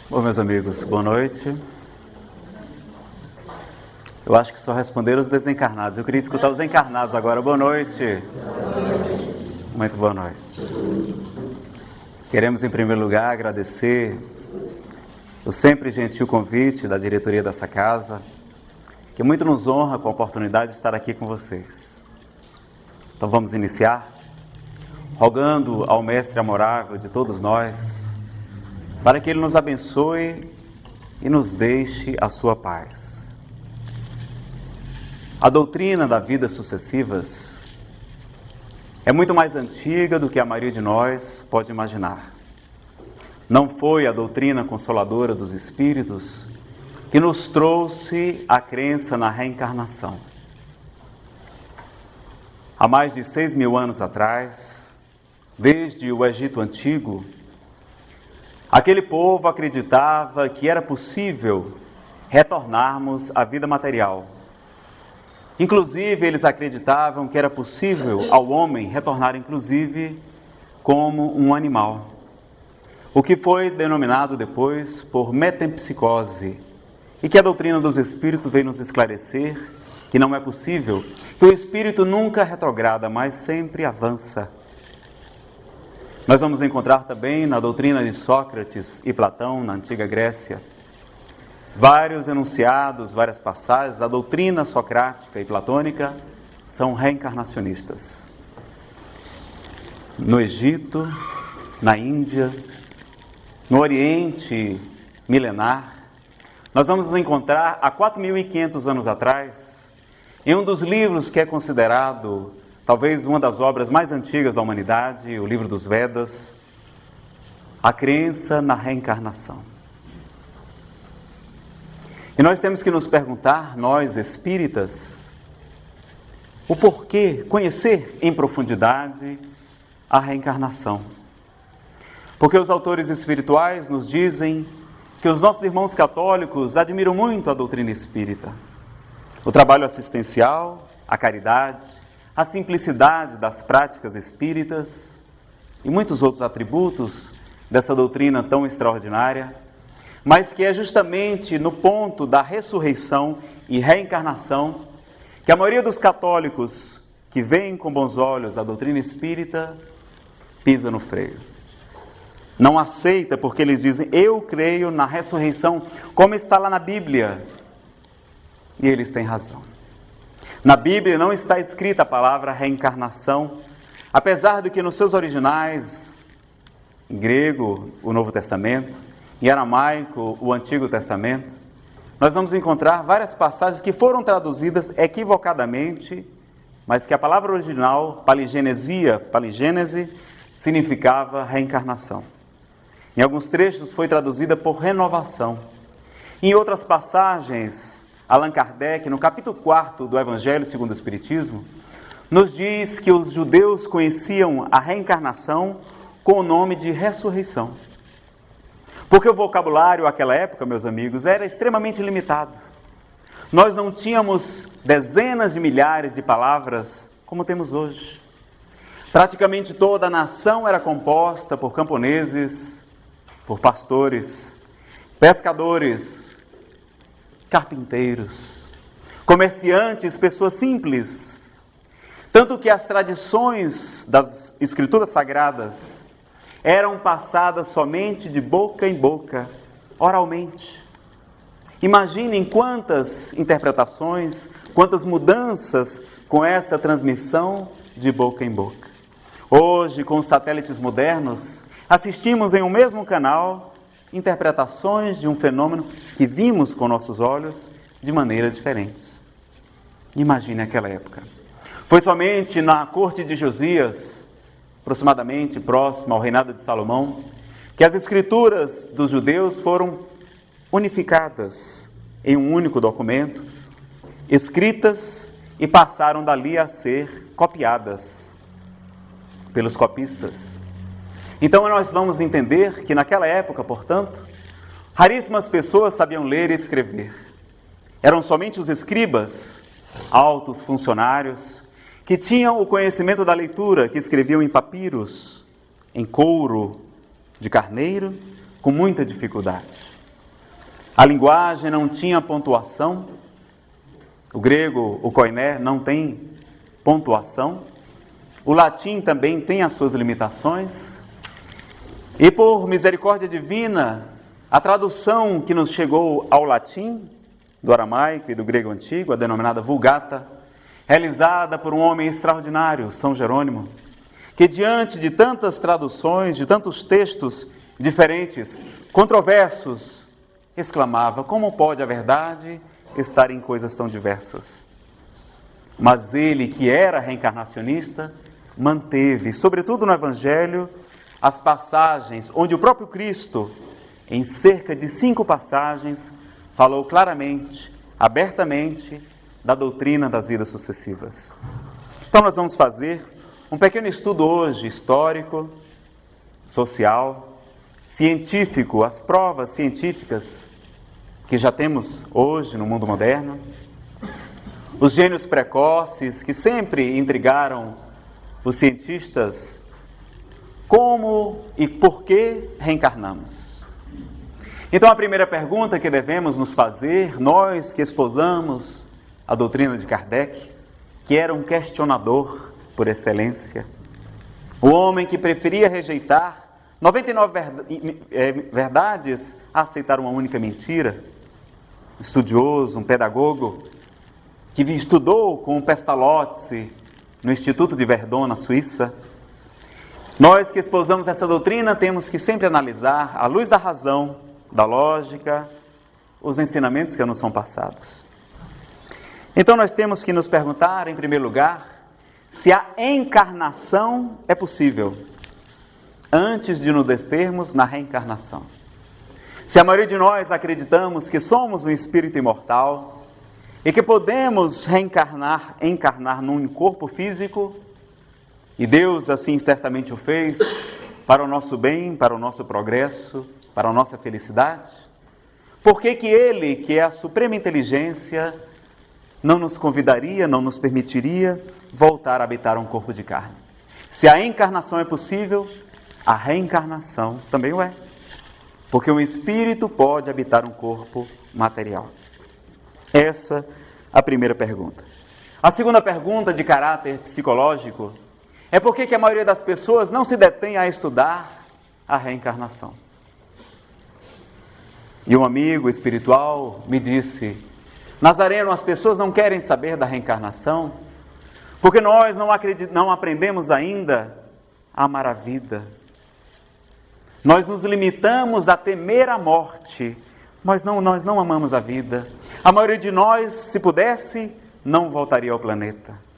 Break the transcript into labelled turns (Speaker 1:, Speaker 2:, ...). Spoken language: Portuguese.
Speaker 1: Bom, meus amigos, boa noite. Eu acho que só responderam os desencarnados. Eu queria escutar os encarnados agora. Boa noite. Muito boa noite. Queremos, em primeiro lugar, agradecer o sempre gentil convite da diretoria dessa casa, que muito nos honra com a oportunidade de estar aqui com vocês. Então vamos iniciar, rogando ao Mestre amorável de todos nós, para que Ele nos abençoe e nos deixe a sua paz. A doutrina da vida sucessivas é muito mais antiga do que a maioria de nós pode imaginar. Não foi a doutrina consoladora dos Espíritos que nos trouxe a crença na reencarnação. Há mais de 6.000 anos atrás, desde o Egito Antigo, aquele povo acreditava que era possível retornarmos à vida material. Inclusive, eles acreditavam que era possível ao homem retornar, inclusive, como um animal. O que foi denominado depois por metempsicose, e que a doutrina dos Espíritos veio nos esclarecer que não é possível, que o Espírito nunca retrograda, mas sempre avança. Nós vamos encontrar também na doutrina de Sócrates e Platão, na antiga Grécia, vários enunciados, várias passagens da doutrina socrática e platônica são reencarnacionistas. No Egito, na Índia, no Oriente milenar, nós vamos nos encontrar há 4.500 anos atrás, em um dos livros que é considerado talvez uma das obras mais antigas da humanidade, o livro dos Vedas, a crença na reencarnação. E nós temos que nos perguntar, nós espíritas, o porquê conhecer em profundidade a reencarnação. Porque os autores espirituais nos dizem que os nossos irmãos católicos admiram muito a doutrina espírita, o trabalho assistencial, a caridade, a simplicidade das práticas espíritas e muitos outros atributos dessa doutrina tão extraordinária, mas que é justamente no ponto da ressurreição e reencarnação que a maioria dos católicos que veem com bons olhos a doutrina espírita pisa no freio. Não aceita porque eles dizem, eu creio na ressurreição, como está lá na Bíblia. E eles têm razão. Na Bíblia não está escrita a palavra reencarnação, apesar de que nos seus originais, em grego, o Novo Testamento, em aramaico, o Antigo Testamento, nós vamos encontrar várias passagens que foram traduzidas equivocadamente, mas que a palavra original, paligênese, significava reencarnação. Em alguns trechos foi traduzida por renovação. Em outras passagens, Allan Kardec, no capítulo 4 do Evangelho segundo o Espiritismo, nos diz que os judeus conheciam a reencarnação com o nome de ressurreição. Porque o vocabulário naquela época, meus amigos, era extremamente limitado. Nós não tínhamos dezenas de milhares de palavras como temos hoje. Praticamente toda a nação era composta por camponeses, por pastores, pescadores, carpinteiros, comerciantes, pessoas simples. Tanto que as tradições das escrituras sagradas eram passadas somente de boca em boca, oralmente. Imaginem quantas interpretações, quantas mudanças com essa transmissão de boca em boca. Hoje, com os satélites modernos, assistimos em um mesmo canal interpretações de um fenômeno que vimos com nossos olhos de maneiras diferentes. Imagine aquela época. Foi somente na corte de Josias, aproximadamente próximo ao reinado de Salomão, que as escrituras dos judeus foram unificadas em um único documento, escritas e passaram dali a ser copiadas pelos copistas. Então nós vamos entender que naquela época, portanto, raríssimas pessoas sabiam ler e escrever. Eram somente os escribas, altos funcionários, que tinham o conhecimento da leitura, que escreviam em papiros, em couro de carneiro, com muita dificuldade. A linguagem não tinha pontuação. O grego, o koiné, não tem pontuação. O latim também tem as suas limitações. E por misericórdia divina, a tradução que nos chegou ao latim, do aramaico e do grego antigo, a denominada Vulgata, realizada por um homem extraordinário, São Jerônimo, que diante de tantas traduções, de tantos textos diferentes, controversos, exclamava: como pode a verdade estar em coisas tão diversas? Mas ele, que era reencarnacionista, manteve, sobretudo no Evangelho, as passagens onde o próprio Cristo, em cerca de 5 passagens, falou claramente, abertamente, da doutrina das vidas sucessivas. Então nós vamos fazer um pequeno estudo hoje, histórico, social, científico, as provas científicas que já temos hoje no mundo moderno, os gênios precoces que sempre intrigaram os cientistas, como e por que reencarnamos. Então a primeira pergunta que devemos nos fazer, nós que esposamos a doutrina de Kardec, que era um questionador por excelência, o homem que preferia rejeitar 99 verdades a aceitar uma única mentira, estudioso, um pedagogo, que estudou com o Pestalozzi no Instituto de Verdun, na Suíça. Nós que esposamos essa doutrina temos que sempre analisar, à luz da razão, da lógica, os ensinamentos que nos são passados. Então nós temos que nos perguntar, em primeiro lugar, se a encarnação é possível, antes de nos determos na reencarnação. Se a maioria de nós acreditamos que somos um espírito imortal e que podemos encarnar num corpo físico, e Deus assim certamente o fez, para o nosso bem, para o nosso progresso, para a nossa felicidade, por que Ele, que é a suprema inteligência, não nos convidaria, não nos permitiria voltar a habitar um corpo de carne? Se a encarnação é possível, a reencarnação também o é, porque um espírito pode habitar um corpo material. Essa a primeira pergunta. A segunda pergunta, de caráter psicológico, é por que a maioria das pessoas não se detém a estudar a reencarnação. E um amigo espiritual me disse: Nazareno, as pessoas não querem saber da reencarnação porque nós não aprendemos ainda a amar a vida. Nós nos limitamos a temer a morte, mas nós não amamos a vida. A maioria de nós, se pudesse, não voltaria ao planeta.